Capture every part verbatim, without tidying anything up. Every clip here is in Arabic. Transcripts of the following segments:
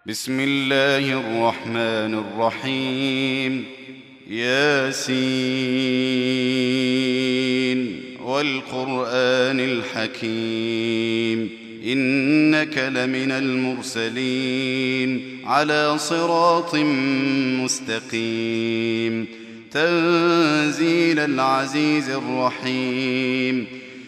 بسم الله الرحمن الرحيم. ياسين والقرآن الحكيم إنك لمن المرسلين على صراط مستقيم تنزيل العزيز الرحيم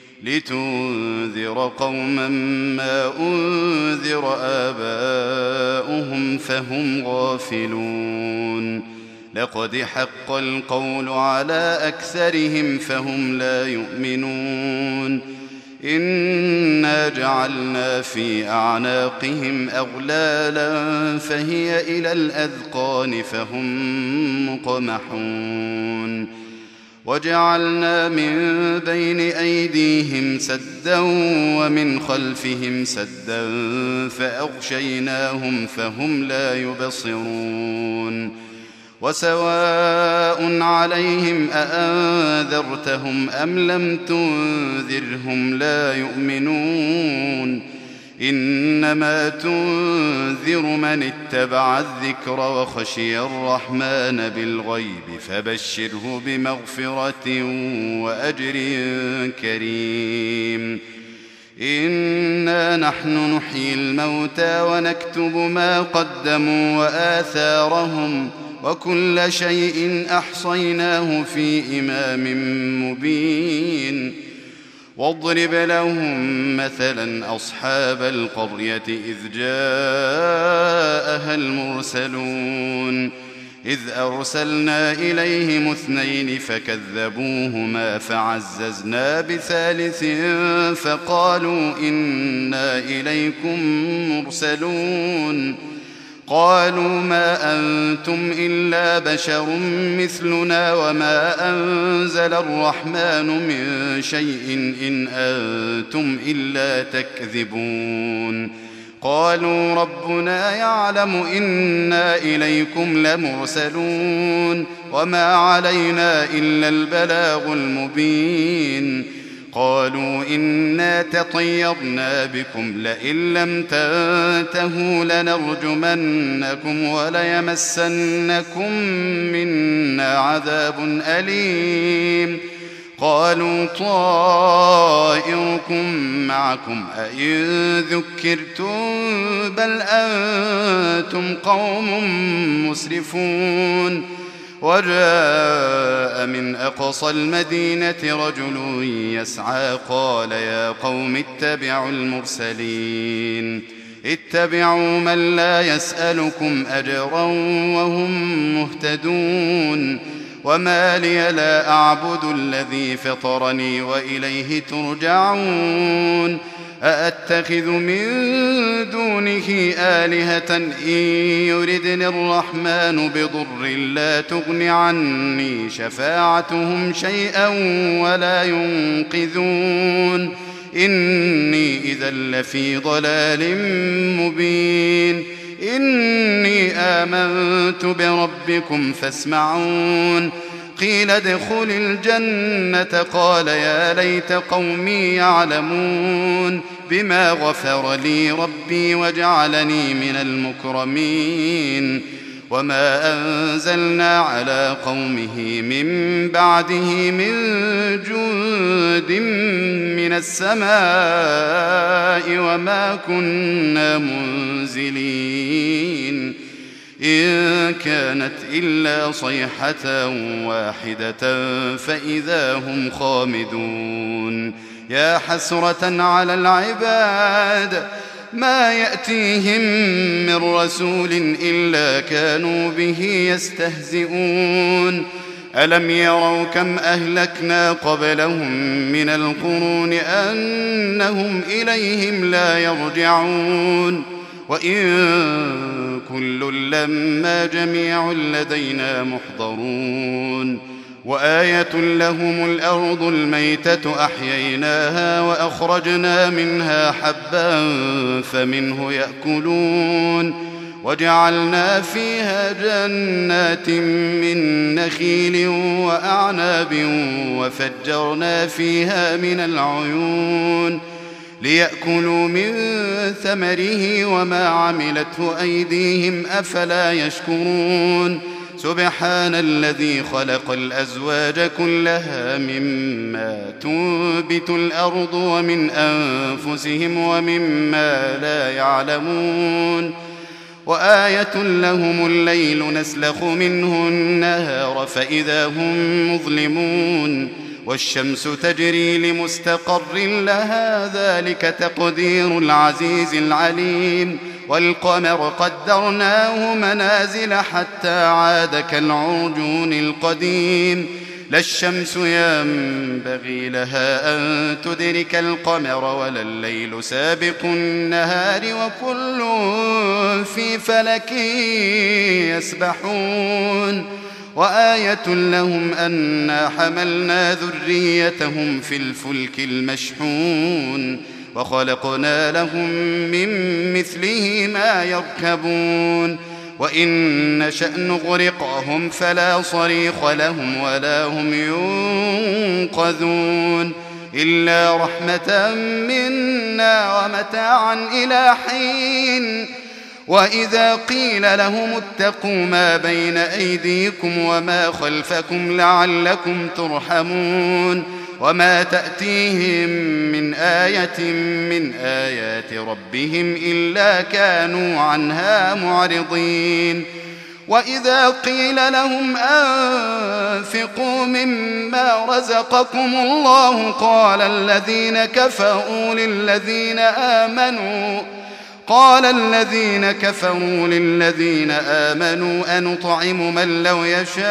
لتنذر قوما ما أنذر آباؤهم فهم غافلون لقد حق القول على أكثرهم فهم لا يؤمنون إنا جعلنا في أعناقهم أغلالا فهي إلى الأذقان فهم مقمحون وجعلنا من بين أيديهم سدا ومن خلفهم سدا فأغشيناهم فهم لا يبصرون وسواء عليهم أأنذرتهم أم لم تنذرهم لا يؤمنون إنما تنذر من اتبع الذكر وخشي الرحمن بالغيب فبشره بمغفرة وأجر كريم إنا نحن نحيي الموتى ونكتب ما قدموا وآثارهم وكل شيء أحصيناه في إمام مبين واضرب لهم مثلا أصحاب القرية إذ جاءها المرسلون إذ أرسلنا إليهم اثنين فكذبوهما فعززنا بثالث فقالوا إنا إليكم مرسلون قالوا ما أنتم إلا بشر مثلنا وما أنزل الرحمن من شيء إن أنتم إلا تكذبون قالوا ربنا يعلم إنا إليكم لمرسلون وما علينا إلا البلاغ المبين قالوا إنا تطيرنا بكم لئن لم تنتهوا لنرجمنكم وليمسنكم منا عذاب أليم قالوا طائركم معكم أئن ذكرتم بل أنتم قوم مسرفون وجاء من أقصى المدينة رجل يسعى قال يا قوم اتبعوا المرسلين اتبعوا من لا يسألكم أجرا وهم مهتدون وما لي لا أعبد الذي فطرني وإليه ترجعون أأتخذ من دونه آلهة إن يردني الرحمن بضر لا تغن عني شفاعتهم شيئا ولا ينقذون إني إذا لفي ضلال مبين إني آمنت بربكم فاسمعون قيل ادخل الجنة قال يا ليت قومي يعلمون بما غفر لي ربي وجعلني من المكرمين وما أنزلنا على قومه من بعده من جند من السماء وما كنا منزلين إن كانت إلا صيحة واحدة فإذا هم خامدون يا حسرة على العباد ما يأتيهم من رسول إلا كانوا به يستهزئون ألم يروا كم أهلكنا قبلهم من القرون أنهم إليهم لا يرجعون وإن كل لما جميع لدينا محضرون وآية لهم الأرض الميتة أحييناها وأخرجنا منها حبا فمنه يأكلون وجعلنا فيها جنات من نخيل وأعناب وفجرنا فيها من العيون ليأكلوا من ثمره وما عملته أيديهم أفلا يشكرون سبحان الذي خلق الأزواج كلها مما تنبت الأرض ومن أنفسهم ومما لا يعلمون وآية لهم الليل نسلخ منه النهار فإذا هم مظلمون والشمس تجري لمستقر لها ذلك تقدير العزيز العليم والقمر قدرناه منازل حتى عاد كالعرجون القديم لا الشمس ينبغي لها أن تدرك القمر ولا الليل سابق النهار وكل في فلك يسبحون وآية لهم أنا حملنا ذريتهم في الفلك المشحون وخلقنا لهم من مثله ما يركبون وإن نشأ نغرقهم فلا صريخ لهم ولا هم ينقذون إلا رحمة منا ومتاعا إلى حين وإذا قيل لهم اتقوا ما بين أيديكم وما خلفكم لعلكم ترحمون وما تأتيهم من آية من آيات ربهم إلا كانوا عنها معرضين وإذا قيل لهم أنفقوا مما رزقكم الله قال الذين كفروا للذين آمنوا قال الذين كفروا للذين آمنوا أنطعم من لو يشاء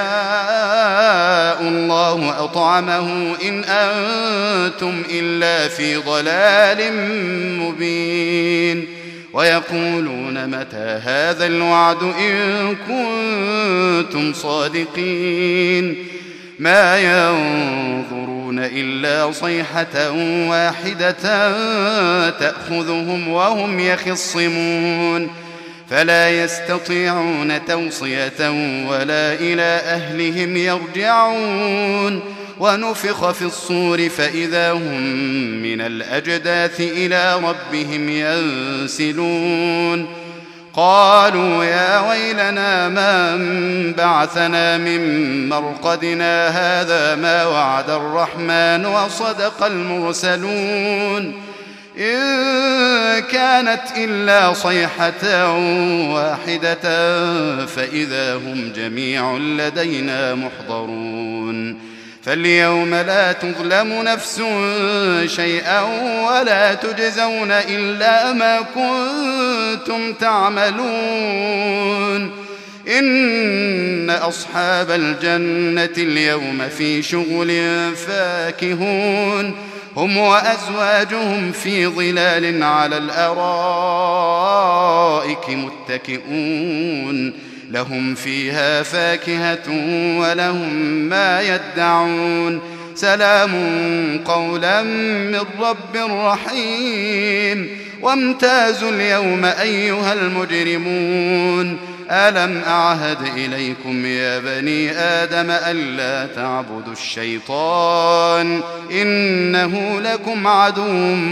الله أطعمه إن أنتم إلا في ضلال مبين ويقولون متى هذا الوعد إن كنتم صادقين ما ينظرون إلا صيحة واحدة تأخذهم وهم يخصمون فلا يستطيعون توصية ولا إلى أهلهم يرجعون ونفخ في الصور فإذا هم من الأجداث إلى ربهم ينسلون قالوا يا ويلنا من بعثنا من مرقدنا هذا ما وعد الرحمن وصدق المرسلون إن كانت إلا صيحة واحدة فإذا هم جميع لدينا محضرون فاليوم لا تظلم نفس شيئا ولا تجزون إلا ما كنتم تعملون إن أصحاب الجنة اليوم في شغل فاكهون هم وأزواجهم في ظلال على الأرائك متكئون لهم فيها فاكهة ولهم ما يدعون سلام قولا من رب رحيم وامتازوا اليوم أيها المجرمون ألم أعهد إليكم يا بني آدم ألا تعبدوا الشيطان إنه لكم عدو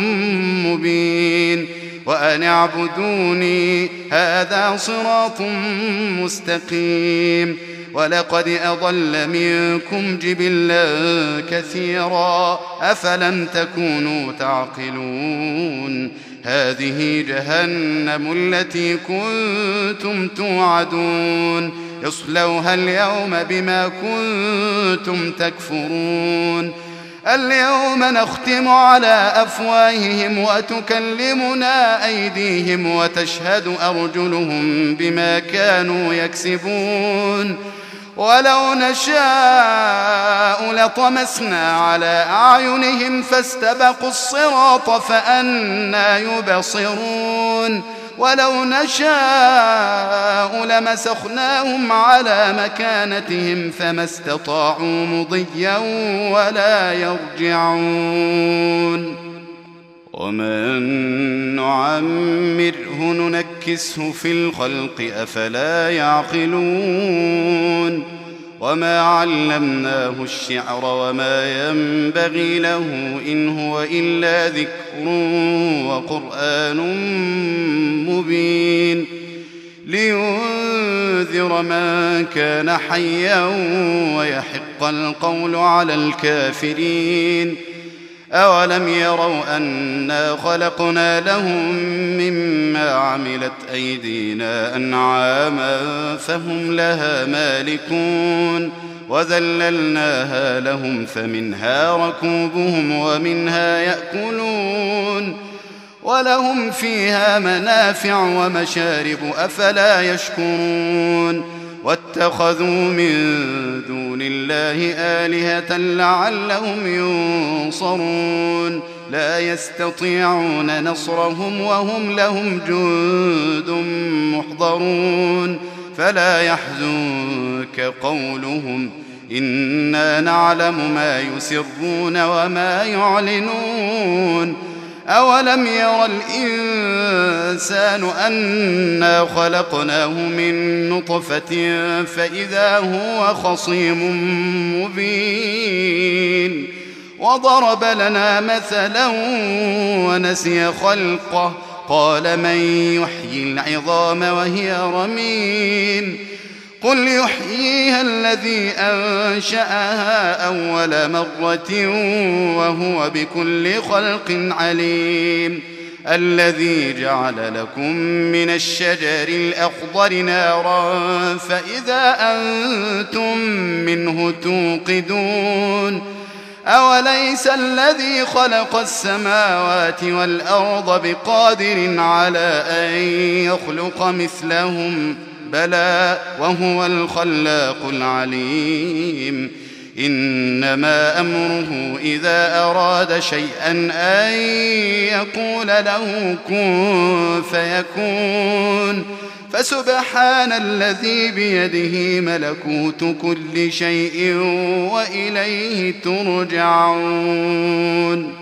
مبين وأن اعبدوني هذا صراط مستقيم ولقد أضل منكم جبلا كثيرا أفلم تكونوا تعقلون هذه جهنم التي كنتم توعدون اصلوها اليوم بما كنتم تكفرون اليوم نختم على أفواههم وتكلمنا أيديهم وتشهد أرجلهم بما كانوا يكسبون ولو نشاء لطمسنا على أعينهم فاستبقوا الصراط فأنى يبصرون ولو نشاء لمسخناهم على مكانتهم فما استطاعوا مضيا ولا يرجعون ومن نعمره ننكسه في الخلق أفلا يعقلون وما علمناه الشعر وما ينبغي له إن هو إلا ذكر وقرآن مبين لينذر من كان حيا ويحق القول على الكافرين أولم يروا أنا خلقنا لهم مما عملت أيدينا أنعاما فهم لها مالكون وذللناها لهم فمنها ركوبهم ومنها يأكلون ولهم فيها منافع ومشارب أفلا يشكرون واتخذوا من دون الله آلهة لعلهم ينصرون لا يستطيعون نصرهم وهم لهم جند محضرون فلا يحزنك قولهم إنا نعلم ما يسرون وما يعلنون أولم ير الإنسان أنا خلقناه من نطفة فإذا هو خصيم مبين وضرب لنا مثلا ونسي خلقه قال من يحيي العظام وهي رميم قل يحييها الذي أنشأها أول مرة وهو بكل خلق عليم الذي جعل لكم من الشجر الأخضر نارا فإذا أنتم منه توقدون أوليس الذي خلق السماوات والأرض بقادر على أن يخلق مثلهم بلى وهو الخلاق العليم إنما أمره إذا أراد شيئا أن يقول له كن فيكون فسبحان الذي بيده ملكوت كل شيء وإليه ترجعون